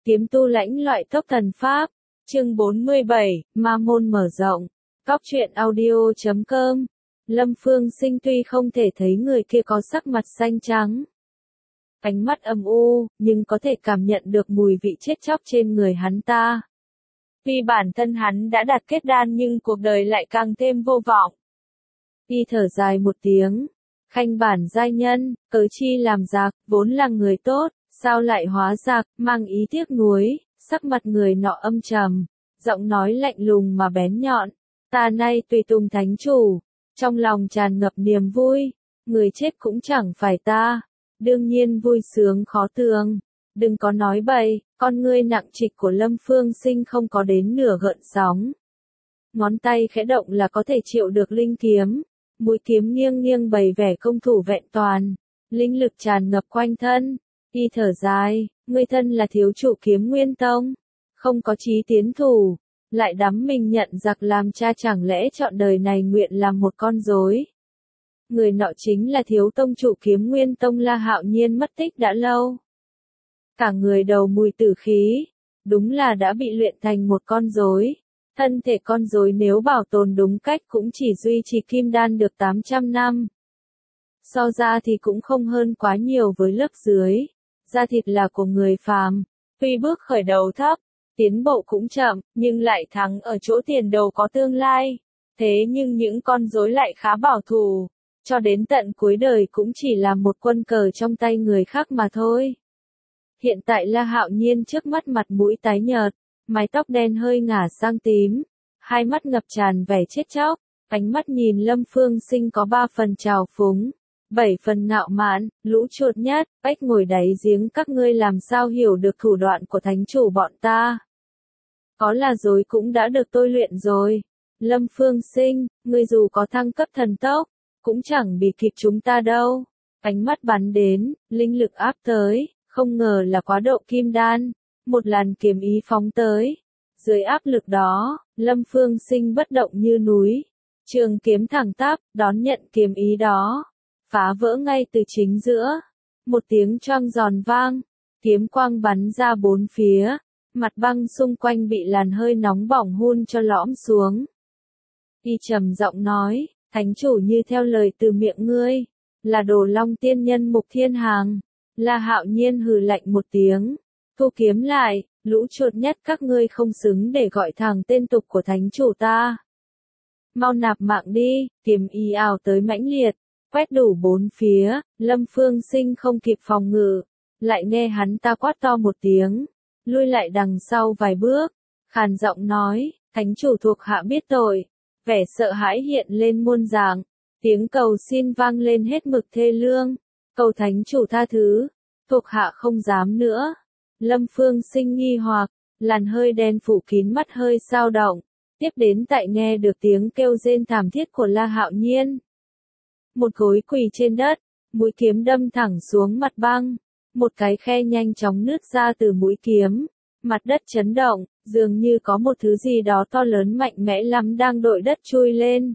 Kiếm tu lãnh loại tốc thần pháp. Chương 47, Ma môn mở rộng. Cóc truyện audio.com. Lâm Phương Sinh tuy không thể thấy người kia có sắc mặt xanh trắng, ánh mắt âm u, nhưng có thể cảm nhận được mùi vị chết chóc trên người hắn ta. Vì bản thân hắn đã đạt kết đan nhưng cuộc đời lại càng thêm vô vọng. Y thở dài một tiếng, khanh bản giai nhân, cớ chi làm giặc, vốn là người tốt, sao lại hóa giặc, mang ý tiếc nuối, sắc mặt người nọ âm trầm, giọng nói lạnh lùng mà bén nhọn. Ta nay tùy tùng thánh chủ, trong lòng tràn ngập niềm vui, người chết cũng chẳng phải ta, đương nhiên vui sướng khó tường. Đừng có nói bậy, con ngươi nặng trịch của Lâm Phương Sinh không có đến nửa gợn sóng. Ngón tay khẽ động là có thể triệu được linh kiếm, mũi kiếm nghiêng nghiêng bày vẻ công thủ vẹn toàn, linh lực tràn ngập quanh thân. Y thở dài, ngươi thân là thiếu chủ Kiếm Nguyên Tông, không có chí tiến thủ, lại đắm mình nhận giặc làm cha, chẳng lẽ trọn đời này nguyện làm một con rối. Người nọ chính là thiếu tông chủ Kiếm Nguyên Tông La Hạo Nhiên mất tích đã lâu. Cả người đầu mùi tử khí, đúng là đã bị luyện thành một con rối. Thân thể con rối nếu bảo tồn đúng cách cũng chỉ duy trì kim đan được 800 năm. So ra thì cũng không hơn quá nhiều với lớp dưới. Da thịt là của người phàm, tuy bước khởi đầu thấp, tiến bộ cũng chậm, nhưng lại thắng ở chỗ tiền đồ có tương lai. Thế nhưng những con rối lại khá bảo thủ, cho đến tận cuối đời cũng chỉ là một quân cờ trong tay người khác mà thôi. Hiện tại La Hạo Nhiên trước mắt mặt mũi tái nhợt, mái tóc đen hơi ngả sang tím, hai mắt ngập tràn vẻ chết chóc, ánh mắt nhìn Lâm Phương Sinh có 3 phần trào phúng, 7 phần ngạo mạn. Lũ chuột nhắt, ếch ngồi đáy giếng, các ngươi làm sao hiểu được thủ đoạn của thánh chủ bọn ta? Có là dối cũng đã được tôi luyện rồi. Lâm Phương Sinh, ngươi dù có thăng cấp thần tốc, cũng chẳng bị kịp chúng ta đâu. Ánh mắt bắn đến, linh lực áp tới, không ngờ là quá độ kim đan, một làn kiếm ý phóng tới. Dưới áp lực đó, Lâm Phương Sinh bất động như núi, trường kiếm thẳng tắp, đón nhận kiếm ý đó, phá vỡ ngay từ chính giữa. Một tiếng choang giòn vang, kiếm quang bắn ra bốn phía, mặt băng xung quanh bị làn hơi nóng bỏng hun cho lõm xuống. Y trầm giọng nói, thánh chủ như theo lời từ miệng ngươi, là Đồ Long tiên nhân Mục Thiên Hàng. La Hạo Nhiên hừ lạnh một tiếng, thu kiếm lại, lũ chuột nhắt, các ngươi không xứng để gọi thẳng tên tục của thánh chủ ta. Mau nạp mạng đi. Kiếm ý ào tới mãnh liệt, quét đủ bốn phía. Lâm Phương Sinh không kịp phòng ngự, lại nghe hắn ta quát to một tiếng, lui lại đằng sau vài bước, khàn giọng nói, thánh chủ thuộc hạ biết tội. Vẻ sợ hãi hiện lên muôn dạng, tiếng cầu xin vang lên hết mực thê lương, cầu thánh chủ tha thứ, thuộc hạ không dám nữa. Lâm Phương Sinh nghi hoặc, làn hơi đen phủ kín mắt hơi dao động, tiếp đến tại nghe được tiếng kêu rên thảm thiết của La Hạo Nhiên. Một gối quỳ trên đất, mũi kiếm đâm thẳng xuống mặt băng, một cái khe nhanh chóng nứt ra từ mũi kiếm, mặt đất chấn động, dường như có một thứ gì đó to lớn mạnh mẽ lắm đang đội đất chui lên.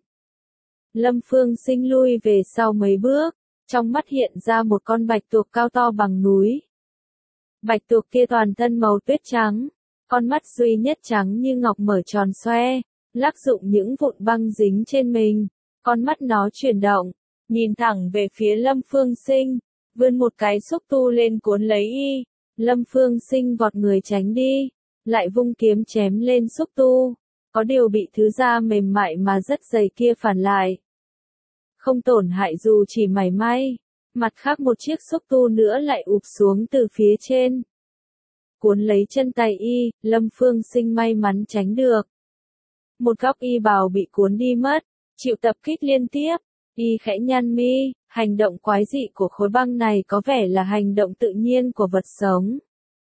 Lâm Phương Sinh lui về sau mấy bước, trong mắt hiện ra một con bạch tuộc cao to bằng núi. Bạch tuộc kia toàn thân màu tuyết trắng, con mắt duy nhất trắng như ngọc mở tròn xoe, lắc dụng những vụn băng dính trên mình. Con mắt nó chuyển động, nhìn thẳng về phía Lâm Phương Sinh, vươn một cái xúc tu lên cuốn lấy y. Lâm Phương Sinh vọt người tránh đi, lại vung kiếm chém lên xúc tu, có điều bị thứ da mềm mại mà rất dày kia phản lại, không tổn hại dù chỉ mảy may. Mặt khác một chiếc xúc tu nữa lại ụp xuống từ phía trên, cuốn lấy chân tay y. Lâm Phương Sinh may mắn tránh được. Một góc y bào bị cuốn đi mất, chịu tập kích liên tiếp. Y khẽ nhăn mi, hành động quái dị của khối băng này có vẻ là hành động tự nhiên của vật sống.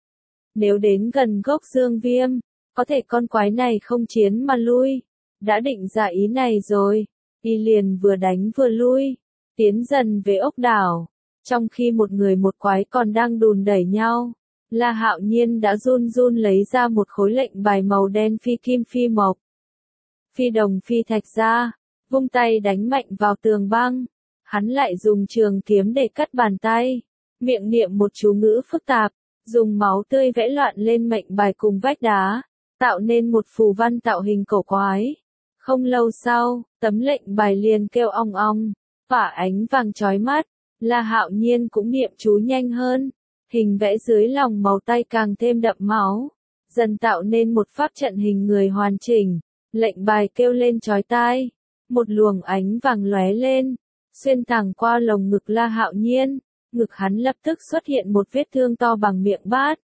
Nếu đến gần gốc dương viêm, có thể con quái này không chiến mà lui. Đã định ra ý này rồi, y liền vừa đánh vừa lui, tiến dần về ốc đảo. Trong khi một người một quái còn đang đùn đẩy nhau, La Hạo Nhiên đã run run lấy ra một khối lệnh bài màu đen phi kim phi mộc, phi đồng phi thạch ra, vung tay đánh mạnh vào tường băng. Hắn lại dùng trường kiếm để cắt bàn tay, miệng niệm một chú ngữ phức tạp, dùng máu tươi vẽ loạn lên mệnh bài cùng vách đá, tạo nên một phù văn tạo hình cổ quái. Không lâu sau, tấm lệnh bài liền kêu ong ong, tỏa ánh vàng chói mắt. La Hạo Nhiên cũng niệm chú nhanh hơn, hình vẽ dưới lòng màu tay càng thêm đậm máu, dần tạo nên một pháp trận hình người hoàn chỉnh. Lệnh bài kêu lên chói tai, một luồng ánh vàng lóe lên, xuyên thẳng qua lồng ngực La Hạo Nhiên, ngực hắn lập tức xuất hiện một vết thương to bằng miệng bát,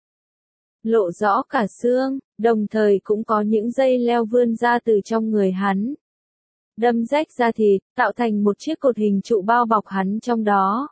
lộ rõ cả xương, đồng thời cũng có những dây leo vươn ra từ trong người hắn, đâm rách da thịt, tạo thành một chiếc cột hình trụ bao bọc hắn trong đó.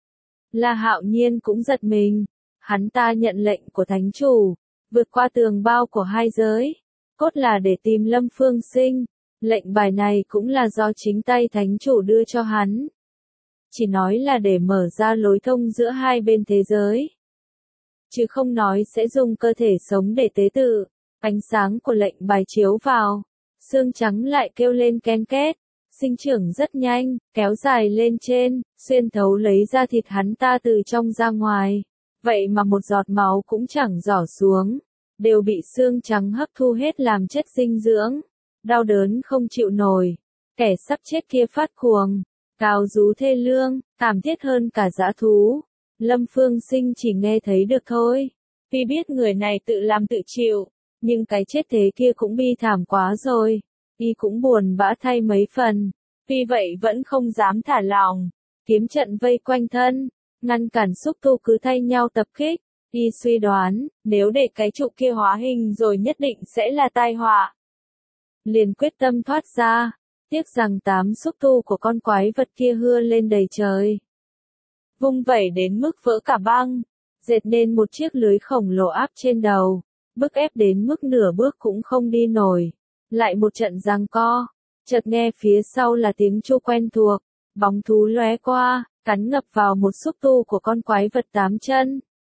La Hạo Nhiên cũng giật mình, hắn ta nhận lệnh của thánh chủ, vượt qua tường bao của hai giới, cốt là để tìm Lâm Phương Sinh. Lệnh bài này cũng là do chính tay thánh chủ đưa cho hắn. Chỉ nói là để mở ra lối thông giữa hai bên thế giới, chứ không nói sẽ dùng cơ thể sống để tế tự. Ánh sáng của lệnh bài chiếu vào, xương trắng lại kêu lên ken két, sinh trưởng rất nhanh, kéo dài lên trên, xuyên thấu lấy ra thịt hắn ta từ trong ra ngoài. Vậy mà một giọt máu cũng chẳng rỏ xuống, đều bị xương trắng hấp thu hết làm chất dinh dưỡng. Đau đớn không chịu nổi, kẻ sắp chết kia phát cuồng, gào rú thê lương, thảm thiết hơn cả dã thú. Lâm Phương Sinh chỉ nghe thấy được thôi, tuy biết người này tự làm tự chịu, nhưng cái chết thế kia cũng bi thảm quá rồi, y cũng buồn bã thay mấy phần, tuy vậy vẫn không dám thả lỏng, kiếm trận vây quanh thân, ngăn cản xúc tu cứ thay nhau tập kích. Y suy đoán, nếu để cái trụ kia hóa hình rồi nhất định sẽ là tai họa. Liền quyết tâm thoát ra, tiếc rằng 8 xúc tu của con quái vật kia hưa lên đầy trời, vung vẩy đến mức vỡ cả băng, dệt nên một chiếc lưới khổng lồ áp trên đầu, bức ép đến mức nửa bước cũng không đi nổi. Lại một trận giằng co, chợt nghe phía sau là tiếng chu quen thuộc, bóng thú lóe qua, cắn ngập vào một xúc tu của con quái vật 8 chân.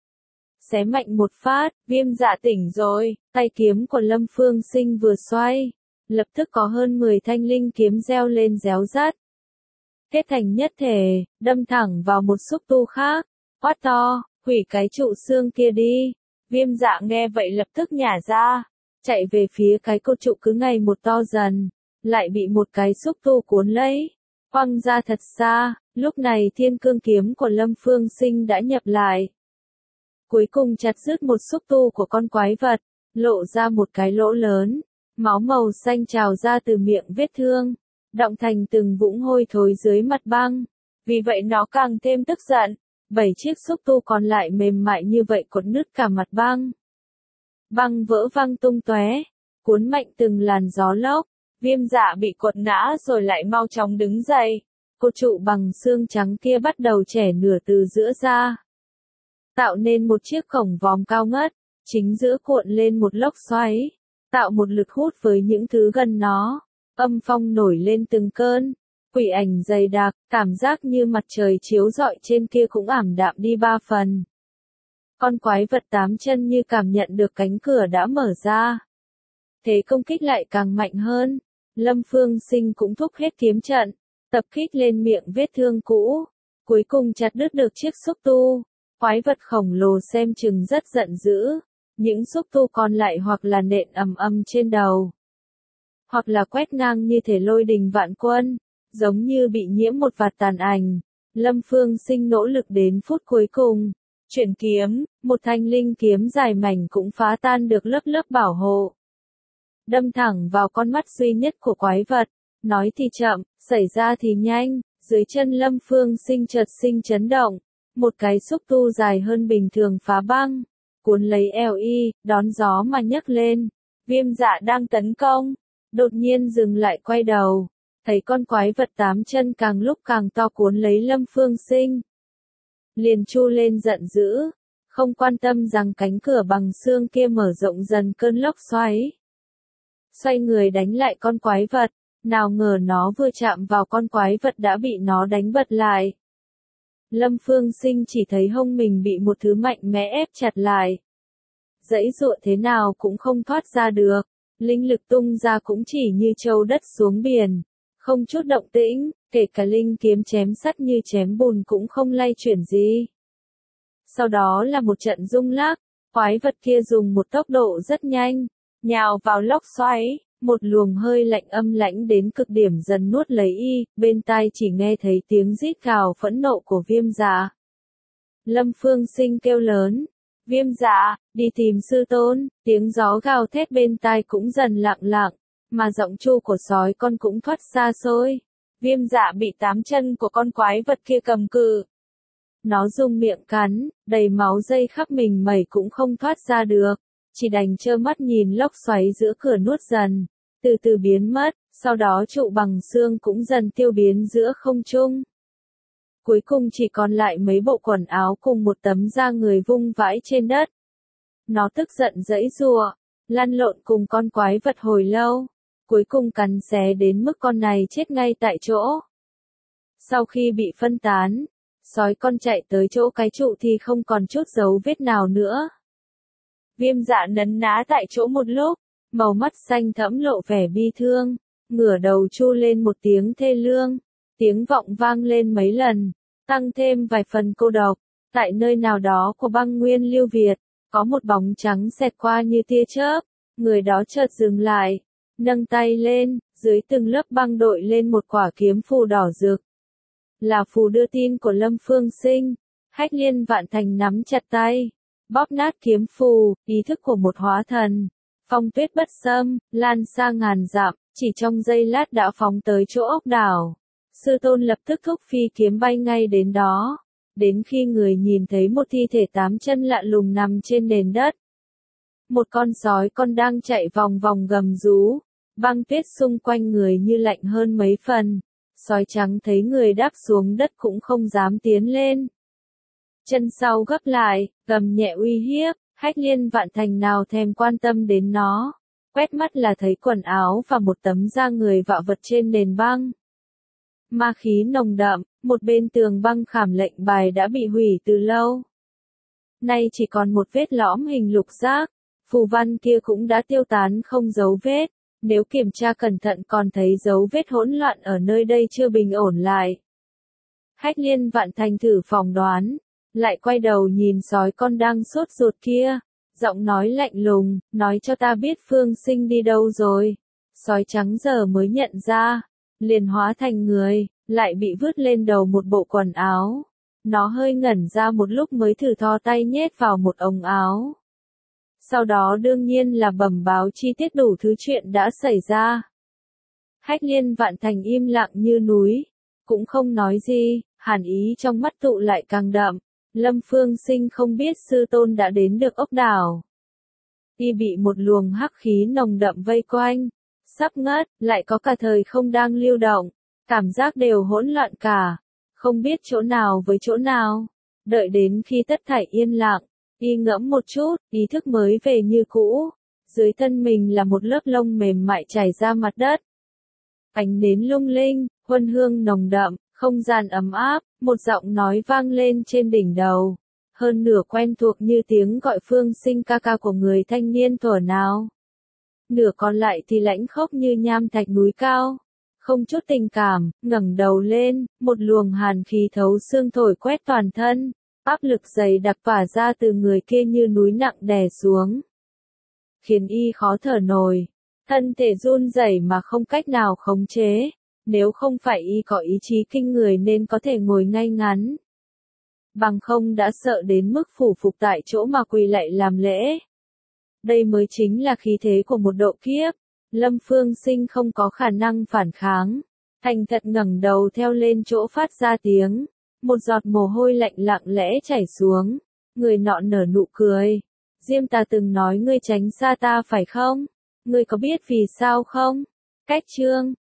Xé mạnh một phát, Viêm Dạ tỉnh rồi, tay kiếm của Lâm Phương Sinh vừa xoay, lập tức có hơn 10 thanh linh kiếm reo lên réo rắt, kết thành nhất thể, đâm thẳng vào một xúc tu khác, quát to, hủy cái trụ xương kia đi. Viêm Dạ nghe vậy lập tức nhả ra, chạy về phía cái cột trụ cứ ngày một to dần, lại bị một cái xúc tu cuốn lấy, quăng ra thật xa. Lúc này Thiên Cương kiếm của Lâm Phương Sinh đã nhập lại, cuối cùng chặt đứt một xúc tu của con quái vật, lộ ra một cái lỗ lớn, máu màu xanh trào ra từ miệng vết thương, đọng thành từng vũng hôi thối dưới mặt băng. Vì vậy nó càng thêm tức giận, 7 chiếc xúc tu còn lại mềm mại như vậy cột nứt cả mặt băng. Băng vỡ văng tung tóe, cuốn mạnh từng làn gió lốc. Viêm Dạ bị quật ngã rồi lại mau chóng đứng dậy, cột trụ bằng xương trắng kia bắt đầu chẻ nửa từ giữa ra, tạo nên một chiếc cổng vòm cao ngất, chính giữa cuộn lên một lốc xoáy, tạo một lực hút với những thứ gần nó. Âm phong nổi lên từng cơn, quỷ ảnh dày đặc, cảm giác như mặt trời chiếu rọi trên kia cũng ảm đạm đi 3 phần. Con quái vật 8 chân như cảm nhận được cánh cửa đã mở ra, thế công kích lại càng mạnh hơn. Lâm Phương Sinh cũng thúc hết kiếm trận, tập kích lên miệng vết thương cũ, cuối cùng chặt đứt được chiếc xúc tu. Quái vật khổng lồ xem chừng rất giận dữ, những xúc tu còn lại hoặc là nện ầm ầm trên đầu, hoặc là quét ngang như thể lôi đình vạn quân, giống như bị nhiễm một vạt tàn ảnh. Lâm Phương Sinh nỗ lực đến phút cuối cùng, chuyển kiếm, một thanh linh kiếm dài mảnh cũng phá tan được lớp lớp bảo hộ, đâm thẳng vào con mắt duy nhất của quái vật. Nói thì chậm, xảy ra thì nhanh, dưới chân Lâm Phương Sinh chợt sinh chấn động, một cái xúc tu dài hơn bình thường phá băng, cuốn lấy eo y, đón gió mà nhấc lên. Viêm Dạ đang tấn công, đột nhiên dừng lại quay đầu, thấy con quái vật 8 chân càng lúc càng to cuốn lấy Lâm Phương Sinh, liền chu lên giận dữ, không quan tâm rằng cánh cửa bằng xương kia mở rộng dần cơn lốc xoáy, xoay người đánh lại con quái vật. Nào ngờ nó vừa chạm vào con quái vật đã bị nó đánh bật lại. Lâm Phương Sinh chỉ thấy hông mình bị một thứ mạnh mẽ ép chặt lại, giãy giụa thế nào cũng không thoát ra được, linh lực tung ra cũng chỉ như trâu đất xuống biển, không chút động tĩnh, kể cả linh kiếm chém sắt như chém bùn cũng không lay chuyển gì. Sau đó là một trận rung lắc, Quái vật kia dùng một tốc độ rất nhanh, nhào vào lốc xoáy, một luồng hơi lạnh âm lãnh đến cực điểm dần nuốt lấy y, bên tai chỉ nghe thấy tiếng rít gào phẫn nộ của Viêm Dạ. Lâm Phương Sinh kêu lớn, Viêm Dạ, đi tìm sư tôn, tiếng gió gào thét bên tai cũng dần lặng lặng, mà giọng chu của sói con cũng thoát xa xôi. Viêm Dạ bị 8 chân của con quái vật kia cầm cự. Nó dùng miệng cắn, đầy máu dây khắp mình mẩy cũng không thoát ra được, chỉ đành trơ mắt nhìn lốc xoáy giữa cửa nuốt dần, từ từ biến mất, sau đó trụ bằng xương cũng dần tiêu biến giữa không trung. Cuối cùng chỉ còn lại mấy bộ quần áo cùng một tấm da người vung vãi trên đất. Nó tức giận giãy giụa, lăn lộn cùng con quái vật hồi lâu, cuối cùng cắn xé đến mức con này chết ngay tại chỗ. Sau khi bị phân tán, sói con chạy tới chỗ cái trụ thì không còn chút dấu vết nào nữa. Viêm Dạ nấn ná tại chỗ một lúc, màu mắt xanh thẫm lộ vẻ bi thương, ngửa đầu tru lên một tiếng thê lương, tiếng vọng vang lên mấy lần, tăng thêm vài phần cô độc. Tại nơi nào đó của băng nguyên Lưu Việt, có một bóng trắng xẹt qua như tia chớp, người đó chợt dừng lại, nâng tay lên, dưới từng lớp băng đội lên một quả kiếm phù đỏ rực. Là phù đưa tin của Lâm Phương Sinh. Hách Liên Vạn Thành nắm chặt tay, bóp nát kiếm phù, ý thức của một hóa thần. Phong tuyết bất xâm, lan xa ngàn dặm, chỉ trong giây lát đã phóng tới chỗ ốc đảo. Sư tôn lập tức thúc phi kiếm bay ngay đến đó. Đến khi người nhìn thấy một thi thể 8 chân lạ lùng nằm trên nền đất. Một con sói con đang chạy vòng vòng gầm rú, băng tuyết xung quanh người như lạnh hơn mấy phần. Sói trắng thấy người đáp xuống đất cũng không dám tiến lên. Chân sau gấp lại, gầm nhẹ uy hiếp, Hách Liên Vạn Thành nào thèm quan tâm đến nó. Quét mắt là thấy quần áo và một tấm da người vạ vật trên nền băng. Ma khí nồng đậm, một bên tường băng khảm lệnh bài đã bị hủy từ lâu. Nay chỉ còn một vết lõm hình lục giác, phù văn kia cũng đã tiêu tán không dấu vết. Nếu kiểm tra cẩn thận còn thấy dấu vết hỗn loạn ở nơi đây chưa bình ổn lại. Hách Liên Vạn Thành thử phỏng đoán, lại quay đầu nhìn sói con đang sốt ruột kia, giọng nói lạnh lùng, nói cho ta biết Phương Sinh đi đâu rồi. Sói trắng giờ mới nhận ra, liền hóa thành người, lại bị vứt lên đầu một bộ quần áo. Nó hơi ngẩn ra một lúc mới thử thò tay nhét vào một ống áo. Sau đó đương nhiên là bẩm báo chi tiết đủ thứ chuyện đã xảy ra. Hách Liên Vạn Thành im lặng như núi, cũng không nói gì, hàn ý trong mắt tụ lại càng đậm. Lâm Phương Sinh không biết sư tôn đã đến được ốc đảo. Y bị một luồng hắc khí nồng đậm vây quanh, sắp ngất, lại có cả thời không đang lưu động, cảm giác đều hỗn loạn cả, không biết chỗ nào với chỗ nào. Đợi đến khi tất thảy yên lặng, y ngẫm một chút, ý thức mới về như cũ. Dưới thân mình là một lớp lông mềm mại trải ra mặt đất. Ánh nến lung linh, huân hương nồng đậm, không gian ấm áp, một giọng nói vang lên trên đỉnh đầu. Hơn nửa quen thuộc như tiếng gọi Phương Sinh ca ca của người thanh niên thuở nào. Nửa còn lại thì lãnh khốc như nham thạch núi cao. Không chút tình cảm, ngẩng đầu lên, một luồng hàn khí thấu xương thổi quét toàn thân. Áp lực dày đặc tỏa ra từ người kia như núi nặng đè xuống. Khiến y khó thở nổi. Thân thể run rẩy mà không cách nào khống chế. Nếu không phải y có ý chí kinh người nên có thể ngồi ngay ngắn. Bằng không đã sợ đến mức phủ phục tại chỗ mà quỳ lạy làm lễ. Đây mới chính là khí thế của một độ kiếp. Lâm Phương Sinh không có khả năng phản kháng. Thành thật ngẩng đầu theo lên chỗ phát ra tiếng. Một giọt mồ hôi lạnh lặng lẽ chảy xuống. Người nọ nở nụ cười. Diêm ta từng nói ngươi tránh xa ta phải không? Ngươi có biết vì sao không? Cách chương